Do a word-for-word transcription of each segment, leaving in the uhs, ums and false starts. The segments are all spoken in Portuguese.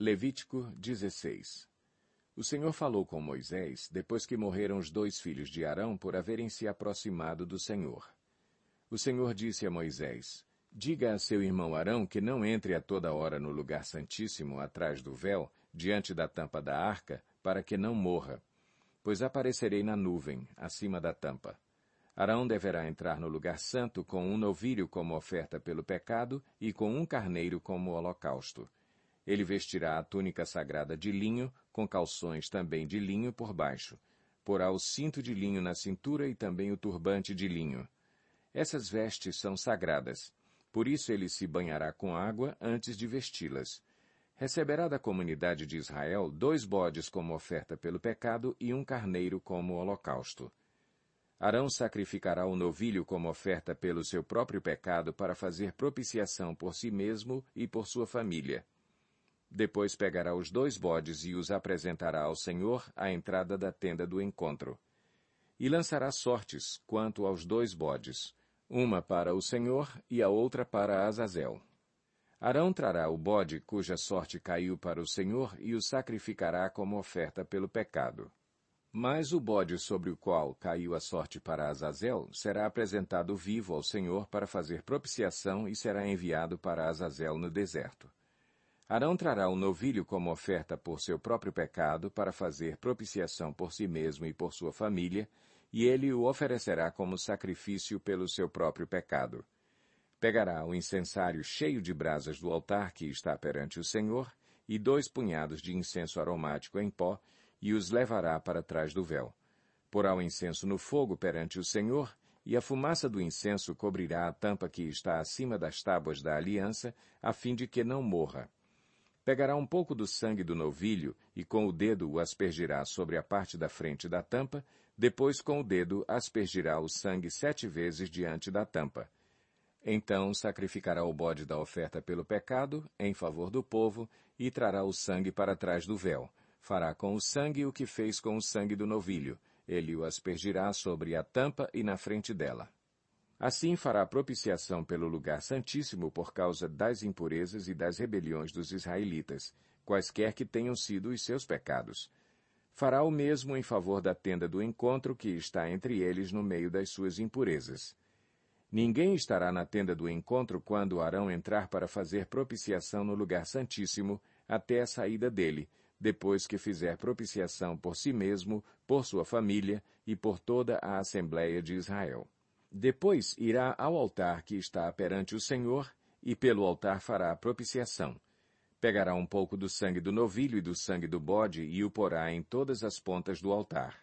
Levítico dezesseis. O Senhor falou com Moisés depois que morreram os dois filhos de Arão por haverem se aproximado do Senhor. O Senhor disse a Moisés, diga a seu irmão Arão que não entre a toda hora no lugar santíssimo atrás do véu, diante da tampa da arca, para que não morra, pois aparecerei na nuvem, acima da tampa. Arão deverá entrar no lugar santo com um novilho como oferta pelo pecado e com um carneiro como holocausto. Ele vestirá a túnica sagrada de linho, com calções também de linho por baixo. Porá o cinto de linho na cintura e também o turbante de linho. Essas vestes são sagradas. Por isso ele se banhará com água antes de vesti-las. Receberá da comunidade de Israel dois bodes como oferta pelo pecado e um carneiro como holocausto. Arão sacrificará o novilho como oferta pelo seu próprio pecado para fazer propiciação por si mesmo e por sua família. Depois pegará os dois bodes e os apresentará ao Senhor à entrada da tenda do encontro. E lançará sortes quanto aos dois bodes, uma para o Senhor e a outra para Azazel. Arão trará o bode cuja sorte caiu para o Senhor e o sacrificará como oferta pelo pecado. Mas o bode sobre o qual caiu a sorte para Azazel será apresentado vivo ao Senhor para fazer propiciação e será enviado para Azazel no deserto. Arão trará o novilho como oferta por seu próprio pecado para fazer propiciação por si mesmo e por sua família, e ele o oferecerá como sacrifício pelo seu próprio pecado. Pegará o incensário cheio de brasas do altar que está perante o Senhor, e dois punhados de incenso aromático em pó, e os levará para trás do véu. Porá o incenso no fogo perante o Senhor, e a fumaça do incenso cobrirá a tampa que está acima das tábuas da aliança, a fim de que não morra. Pegará um pouco do sangue do novilho e com o dedo o aspergirá sobre a parte da frente da tampa, depois com o dedo aspergirá o sangue sete vezes diante da tampa. Então sacrificará o bode da oferta pelo pecado, em favor do povo, e trará o sangue para trás do véu. Fará com o sangue o que fez com o sangue do novilho. Ele o aspergirá sobre a tampa e na frente dela. Assim fará propiciação pelo lugar santíssimo por causa das impurezas e das rebeliões dos israelitas, quaisquer que tenham sido os seus pecados. Fará o mesmo em favor da tenda do encontro que está entre eles no meio das suas impurezas. Ninguém estará na tenda do encontro quando Arão entrar para fazer propiciação no lugar santíssimo até a saída dele, depois que fizer propiciação por si mesmo, por sua família e por toda a Assembleia de Israel. Depois irá ao altar que está perante o Senhor, e pelo altar fará propiciação. Pegará um pouco do sangue do novilho e do sangue do bode e o porá em todas as pontas do altar.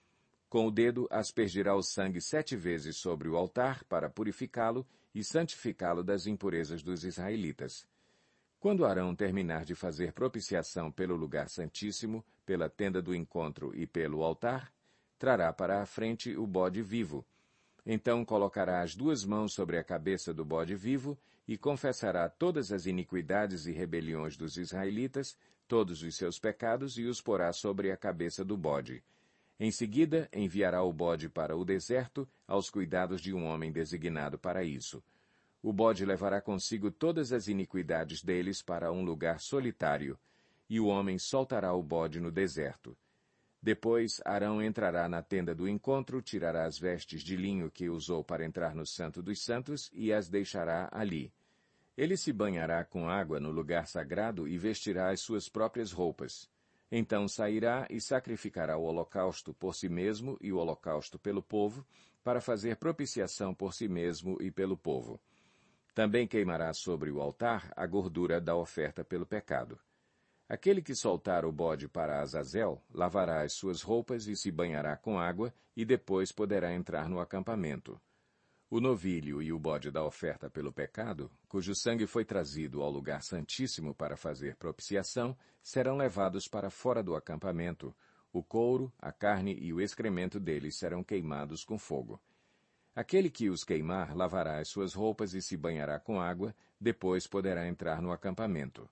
Com o dedo aspergirá o sangue sete vezes sobre o altar para purificá-lo e santificá-lo das impurezas dos israelitas. Quando Arão terminar de fazer propiciação pelo lugar santíssimo, pela tenda do encontro e pelo altar, trará para a frente o bode vivo. Então colocará as duas mãos sobre a cabeça do bode vivo e confessará todas as iniquidades e rebeliões dos israelitas, todos os seus pecados, e os porá sobre a cabeça do bode. Em seguida, enviará o bode para o deserto, aos cuidados de um homem designado para isso. O bode levará consigo todas as iniquidades deles para um lugar solitário, e o homem soltará o bode no deserto. Depois, Arão entrará na tenda do encontro, tirará as vestes de linho que usou para entrar no Santo dos Santos e as deixará ali. Ele se banhará com água no lugar sagrado e vestirá as suas próprias roupas. Então sairá e sacrificará o holocausto por si mesmo e o holocausto pelo povo, para fazer propiciação por si mesmo e pelo povo. Também queimará sobre o altar a gordura da oferta pelo pecado. Aquele que soltar o bode para Azazel, lavará as suas roupas e se banhará com água, e depois poderá entrar no acampamento. O novilho e o bode da oferta pelo pecado, cujo sangue foi trazido ao lugar santíssimo para fazer propiciação, serão levados para fora do acampamento. O couro, a carne e o excremento deles serão queimados com fogo. Aquele que os queimar lavará as suas roupas e se banhará com água, depois poderá entrar no acampamento.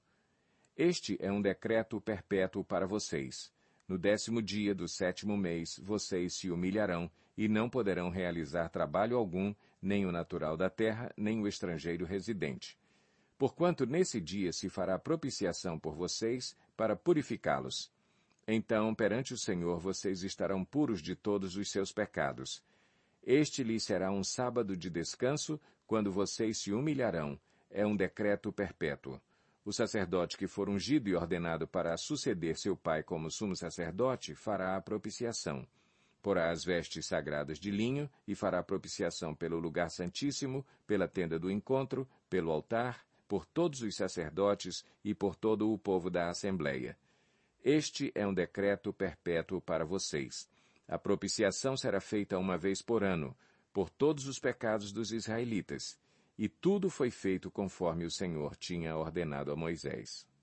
Este é um decreto perpétuo para vocês. No décimo dia do sétimo mês, vocês se humilharão e não poderão realizar trabalho algum, nem o natural da terra, nem o estrangeiro residente. porquanto nesse dia se fará propiciação por vocês, para purificá-los. Então, perante o Senhor, vocês estarão puros de todos os seus pecados. Este lhes será um sábado de descanso, quando vocês se humilharão. É um decreto perpétuo. O sacerdote que for ungido e ordenado para suceder seu pai como sumo sacerdote, fará a propiciação. Porá as vestes sagradas de linho e fará propiciação pelo lugar santíssimo, pela tenda do encontro, pelo altar, por todos os sacerdotes e por todo o povo da Assembleia. Este é um decreto perpétuo para vocês. A propiciação será feita uma vez por ano, por todos os pecados dos israelitas. E tudo foi feito conforme o Senhor tinha ordenado a Moisés.